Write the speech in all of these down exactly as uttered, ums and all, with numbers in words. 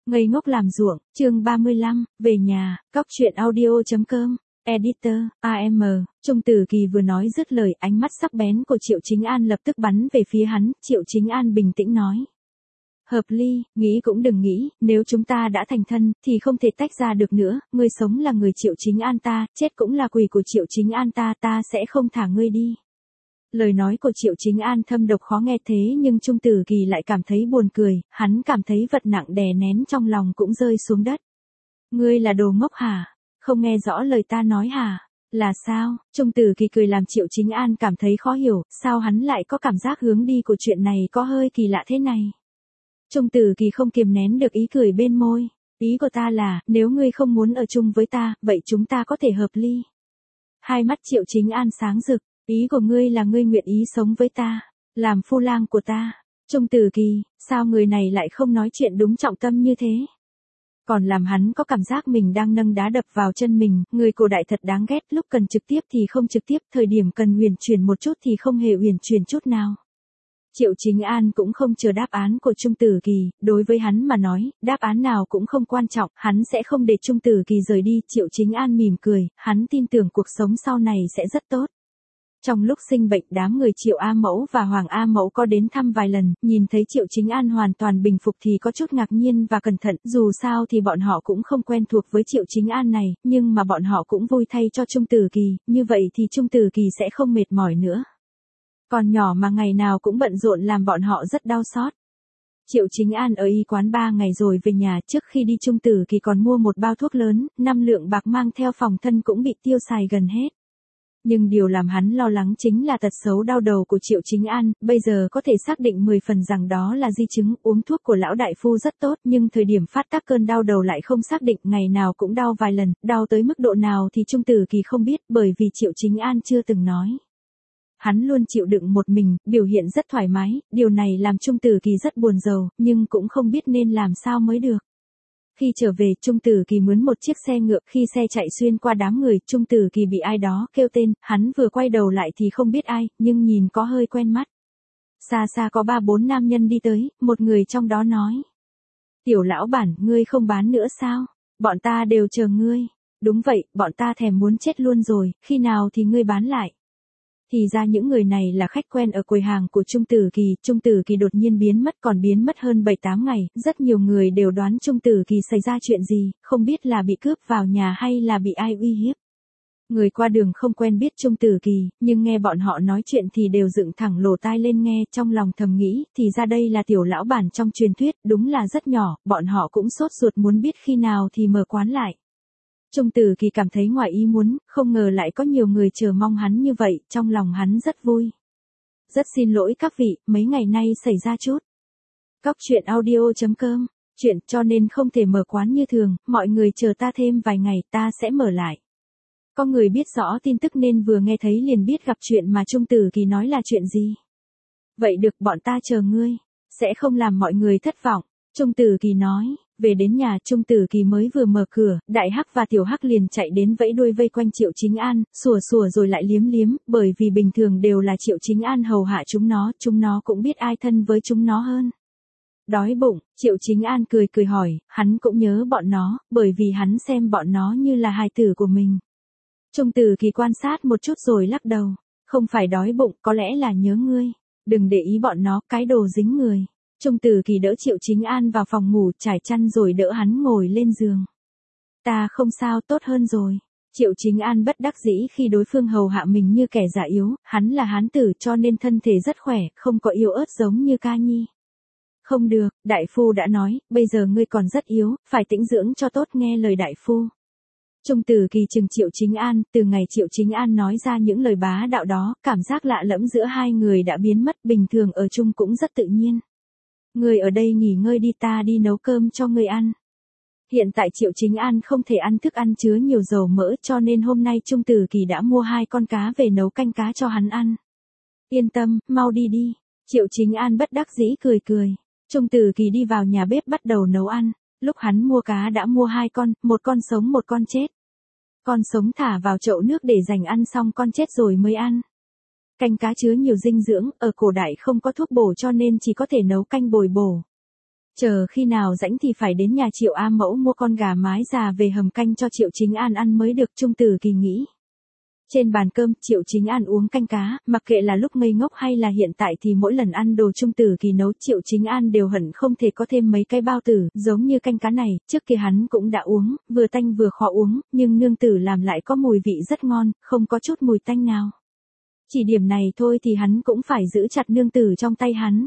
Ngây ngốc làm ruộng, chương ba mươi lăm, về nhà, góc truyện audio.com, editor, a em, Trung Tử Kỳ vừa nói dứt lời, ánh mắt sắc bén của Triệu Chính An lập tức bắn về phía hắn, Triệu Chính An bình tĩnh nói. Hợp ly, nghĩ cũng đừng nghĩ, nếu chúng ta đã thành thân, thì không thể tách ra được nữa, ngươi sống là người Triệu Chính An ta, chết cũng là quỷ của Triệu Chính An ta, ta sẽ không thả ngươi đi. Lời nói của Triệu Chính An thâm độc khó nghe thế nhưng Trung Tử Kỳ lại cảm thấy buồn cười, hắn cảm thấy vật nặng đè nén trong lòng cũng rơi xuống đất. Ngươi là đồ ngốc hả? Không nghe rõ lời ta nói hả? Là sao? Trung Tử Kỳ cười làm Triệu Chính An cảm thấy khó hiểu, sao hắn lại có cảm giác hướng đi của chuyện này có hơi kỳ lạ thế này. Trung Tử Kỳ không kiềm nén được ý cười bên môi. Ý của ta là, nếu ngươi không muốn ở chung với ta, vậy chúng ta có thể hợp ly. Hai mắt Triệu Chính An sáng rực. Ý của ngươi là ngươi nguyện ý sống với ta, làm phu lang của ta. Trung Tử Kỳ, sao người này lại không nói chuyện đúng trọng tâm như thế? Còn làm hắn có cảm giác mình đang nâng đá đập vào chân mình, người cổ đại thật đáng ghét, lúc cần trực tiếp thì không trực tiếp, thời điểm cần huyền chuyển một chút thì không hề huyền chuyển chút nào. Triệu Chính An cũng không chờ đáp án của Trung Tử Kỳ, đối với hắn mà nói, đáp án nào cũng không quan trọng, hắn sẽ không để Trung Tử Kỳ rời đi, Triệu Chính An mỉm cười, hắn tin tưởng cuộc sống sau này sẽ rất tốt. Trong lúc sinh bệnh đám người Triệu A Mẫu và Hoàng A Mẫu có đến thăm vài lần, nhìn thấy Triệu Chính An hoàn toàn bình phục thì có chút ngạc nhiên và cẩn thận, dù sao thì bọn họ cũng không quen thuộc với Triệu Chính An này, nhưng mà bọn họ cũng vui thay cho Trung Tử Kỳ, như vậy thì Trung Tử Kỳ sẽ không mệt mỏi nữa. Còn nhỏ mà ngày nào cũng bận rộn làm bọn họ rất đau xót. Triệu Chính An ở y quán ba ngày rồi về nhà, trước khi đi Trung Tử Kỳ còn mua một bao thuốc lớn, năm lượng bạc mang theo phòng thân cũng bị tiêu xài gần hết. Nhưng điều làm hắn lo lắng chính là tật xấu đau đầu của Triệu Chính An, bây giờ có thể xác định mười phần rằng đó là di chứng, uống thuốc của lão đại phu rất tốt, nhưng thời điểm phát tác cơn đau đầu lại không xác định, ngày nào cũng đau vài lần, đau tới mức độ nào thì Trung Tử Kỳ không biết, bởi vì Triệu Chính An chưa từng nói. Hắn luôn chịu đựng một mình, biểu hiện rất thoải mái, điều này làm Trung Tử Kỳ rất buồn rầu, nhưng cũng không biết nên làm sao mới được. Khi trở về, Trung Tử Kỳ mướn một chiếc xe ngựa, khi xe chạy xuyên qua đám người, Trung Tử Kỳ bị ai đó kêu tên, hắn vừa quay đầu lại thì không biết ai, nhưng nhìn có hơi quen mắt. Xa xa có ba bốn nam nhân đi tới, một người trong đó nói. Tiểu lão bản, ngươi không bán nữa sao? Bọn ta đều chờ ngươi. Đúng vậy, bọn ta thèm muốn chết luôn rồi, khi nào thì ngươi bán lại? Thì ra những người này là khách quen ở quầy hàng của Trung Tử Kỳ, Trung Tử Kỳ đột nhiên biến mất còn biến mất hơn bảy tám ngày, rất nhiều người đều đoán Trung Tử Kỳ xảy ra chuyện gì, không biết là bị cướp vào nhà hay là bị ai uy hiếp. Người qua đường không quen biết Trung Tử Kỳ, nhưng nghe bọn họ nói chuyện thì đều dựng thẳng lỗ tai lên nghe, trong lòng thầm nghĩ, thì ra đây là tiểu lão bản trong truyền thuyết, đúng là rất nhỏ, bọn họ cũng sốt ruột muốn biết khi nào thì mở quán lại. Trung Tử Kỳ cảm thấy ngoài ý muốn, không ngờ lại có nhiều người chờ mong hắn như vậy, trong lòng hắn rất vui. Rất xin lỗi các vị, mấy ngày nay xảy ra chút. Góc truyện audio.com, chuyện cho nên không thể mở quán như thường, mọi người chờ ta thêm vài ngày, ta sẽ mở lại. Có người biết rõ tin tức nên vừa nghe thấy liền biết gặp chuyện mà Trung Tử Kỳ nói là chuyện gì. Vậy được, bọn ta chờ ngươi, sẽ không làm mọi người thất vọng, Trung Tử Kỳ nói. Về đến nhà, Trung Tử Kỳ mới vừa mở cửa, Đại Hắc và Tiểu Hắc liền chạy đến vẫy đuôi vây quanh Triệu Chính An, sủa sủa rồi lại liếm liếm, bởi vì bình thường đều là Triệu Chính An hầu hạ chúng nó, chúng nó cũng biết ai thân với chúng nó hơn. Đói bụng, Triệu Chính An cười cười hỏi, hắn cũng nhớ bọn nó, bởi vì hắn xem bọn nó như là hài tử của mình. Trung Tử Kỳ quan sát một chút rồi lắc đầu, không phải đói bụng, có lẽ là nhớ ngươi, đừng để ý bọn nó, cái đồ dính người. Trung Tử Kỳ đỡ Triệu Chính An vào phòng ngủ, trải chăn rồi đỡ hắn ngồi lên giường. Ta không sao, tốt hơn rồi. Triệu Chính An bất đắc dĩ khi đối phương hầu hạ mình như kẻ già yếu, hắn là hán tử cho nên thân thể rất khỏe, không có yếu ớt giống như Ca Nhi. Không được, đại phu đã nói, bây giờ ngươi còn rất yếu, phải tĩnh dưỡng cho tốt, nghe lời đại phu. Trung Tử Kỳ chừng Triệu Chính An, từ ngày Triệu Chính An nói ra những lời bá đạo đó, cảm giác lạ lẫm giữa hai người đã biến mất, bình thường ở chung cũng rất tự nhiên. Ngươi ở đây nghỉ ngơi đi, ta đi nấu cơm cho ngươi ăn. Hiện tại Triệu Chính An không thể ăn thức ăn chứa nhiều dầu mỡ cho nên hôm nay Trung Tử Kỳ đã mua hai con cá về nấu canh cá cho hắn ăn. Yên tâm, mau đi đi. Triệu Chính An bất đắc dĩ cười cười. Trung Tử Kỳ đi vào nhà bếp bắt đầu nấu ăn. Lúc hắn mua cá đã mua hai con, một con sống một con chết. Con sống thả vào chậu nước để dành ăn xong con chết rồi mới ăn. Canh cá chứa nhiều dinh dưỡng, ở cổ đại không có thuốc bổ cho nên chỉ có thể nấu canh bồi bổ. Chờ khi nào rảnh thì phải đến nhà Triệu A Mẫu mua con gà mái già về hầm canh cho Triệu Chính An ăn mới được, Trung Tử Kỳ nghĩ. Trên bàn cơm, Triệu Chính An uống canh cá, mặc kệ là lúc ngây ngốc hay là hiện tại thì mỗi lần ăn đồ Trung Tử Kỳ nấu, Triệu Chính An đều hận không thể có thêm mấy cái bao tử, giống như canh cá này, trước kia hắn cũng đã uống, vừa tanh vừa khó uống, nhưng nương tử làm lại có mùi vị rất ngon, không có chút mùi tanh nào. Chỉ điểm này thôi thì hắn cũng phải giữ chặt nương tử trong tay hắn.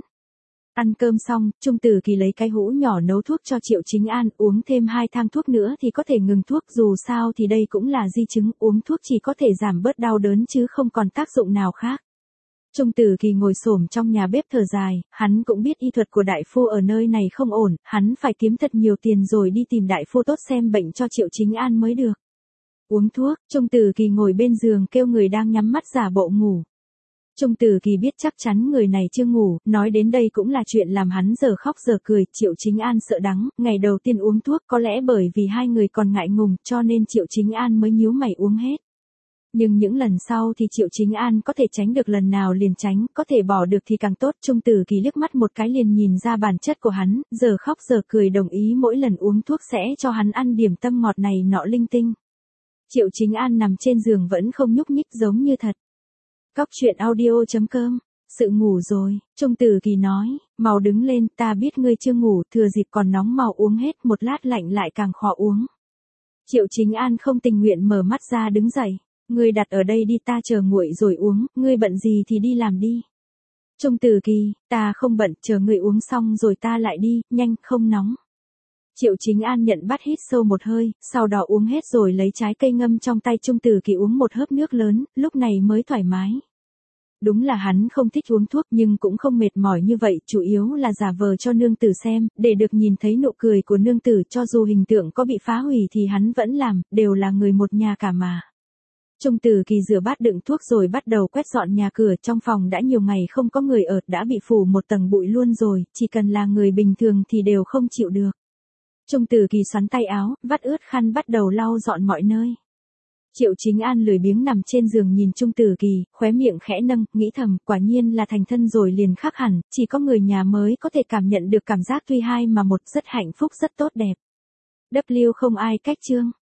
Ăn cơm xong, Trung Tử Kỳ lấy cái hũ nhỏ nấu thuốc cho Triệu Chính An, uống thêm hai thang thuốc nữa thì có thể ngừng thuốc, dù sao thì đây cũng là di chứng, uống thuốc chỉ có thể giảm bớt đau đớn chứ không còn tác dụng nào khác. Trung Tử Kỳ ngồi xổm trong nhà bếp thở dài, hắn cũng biết y thuật của đại phu ở nơi này không ổn, hắn phải kiếm thật nhiều tiền rồi đi tìm đại phu tốt xem bệnh cho Triệu Chính An mới được. Uống thuốc, Trung Tử Kỳ ngồi bên giường kêu người đang nhắm mắt giả bộ ngủ. Trung Tử Kỳ biết chắc chắn người này chưa ngủ, nói đến đây cũng là chuyện làm hắn giờ khóc giờ cười, Triệu Chính An sợ đắng, ngày đầu tiên uống thuốc có lẽ bởi vì hai người còn ngại ngùng cho nên Triệu Chính An mới nhíu mày uống hết. Nhưng những lần sau thì Triệu Chính An có thể tránh được lần nào liền tránh, có thể bỏ được thì càng tốt. Trung Tử Kỳ liếc mắt một cái liền nhìn ra bản chất của hắn, giờ khóc giờ cười đồng ý mỗi lần uống thuốc sẽ cho hắn ăn điểm tâm ngọt này nọ linh tinh. Triệu Chính An nằm trên giường vẫn không nhúc nhích giống như thật. Cóc truyện audio chấm com. Sự ngủ rồi, Trung Tử Kỳ nói, mau đứng lên, ta biết ngươi chưa ngủ, thừa dịp còn nóng mau uống hết, một lát lạnh lại càng khó uống. Triệu Chính An không tình nguyện mở mắt ra đứng dậy, ngươi đặt ở đây đi, ta chờ nguội rồi uống, ngươi bận gì thì đi làm đi. Trung Tử Kỳ, ta không bận, chờ ngươi uống xong rồi ta lại đi, nhanh, không nóng. Triệu Chính An nhận bắt hít sâu một hơi, sau đó uống hết rồi lấy trái cây ngâm trong tay Trung Tử Kỳ uống một hớp nước lớn, lúc này mới thoải mái. Đúng là hắn không thích uống thuốc nhưng cũng không mệt mỏi như vậy, chủ yếu là giả vờ cho nương tử xem, để được nhìn thấy nụ cười của nương tử, cho dù hình tượng có bị phá hủy thì hắn vẫn làm, đều là người một nhà cả mà. Trung Tử Kỳ rửa bát đựng thuốc rồi bắt đầu quét dọn nhà cửa, trong phòng đã nhiều ngày không có người ở, đã bị phủ một tầng bụi luôn rồi, chỉ cần là người bình thường thì đều không chịu được. Trung Tử Kỳ xoắn tay áo, vắt ướt khăn bắt đầu lau dọn mọi nơi. Triệu Chính An lười biếng nằm trên giường nhìn Trung Tử Kỳ, khóe miệng khẽ nâng, nghĩ thầm, quả nhiên là thành thân rồi liền khác hẳn, chỉ có người nhà mới có thể cảm nhận được cảm giác tuy hai mà một, rất hạnh phúc rất tốt đẹp. W không ai cách chương.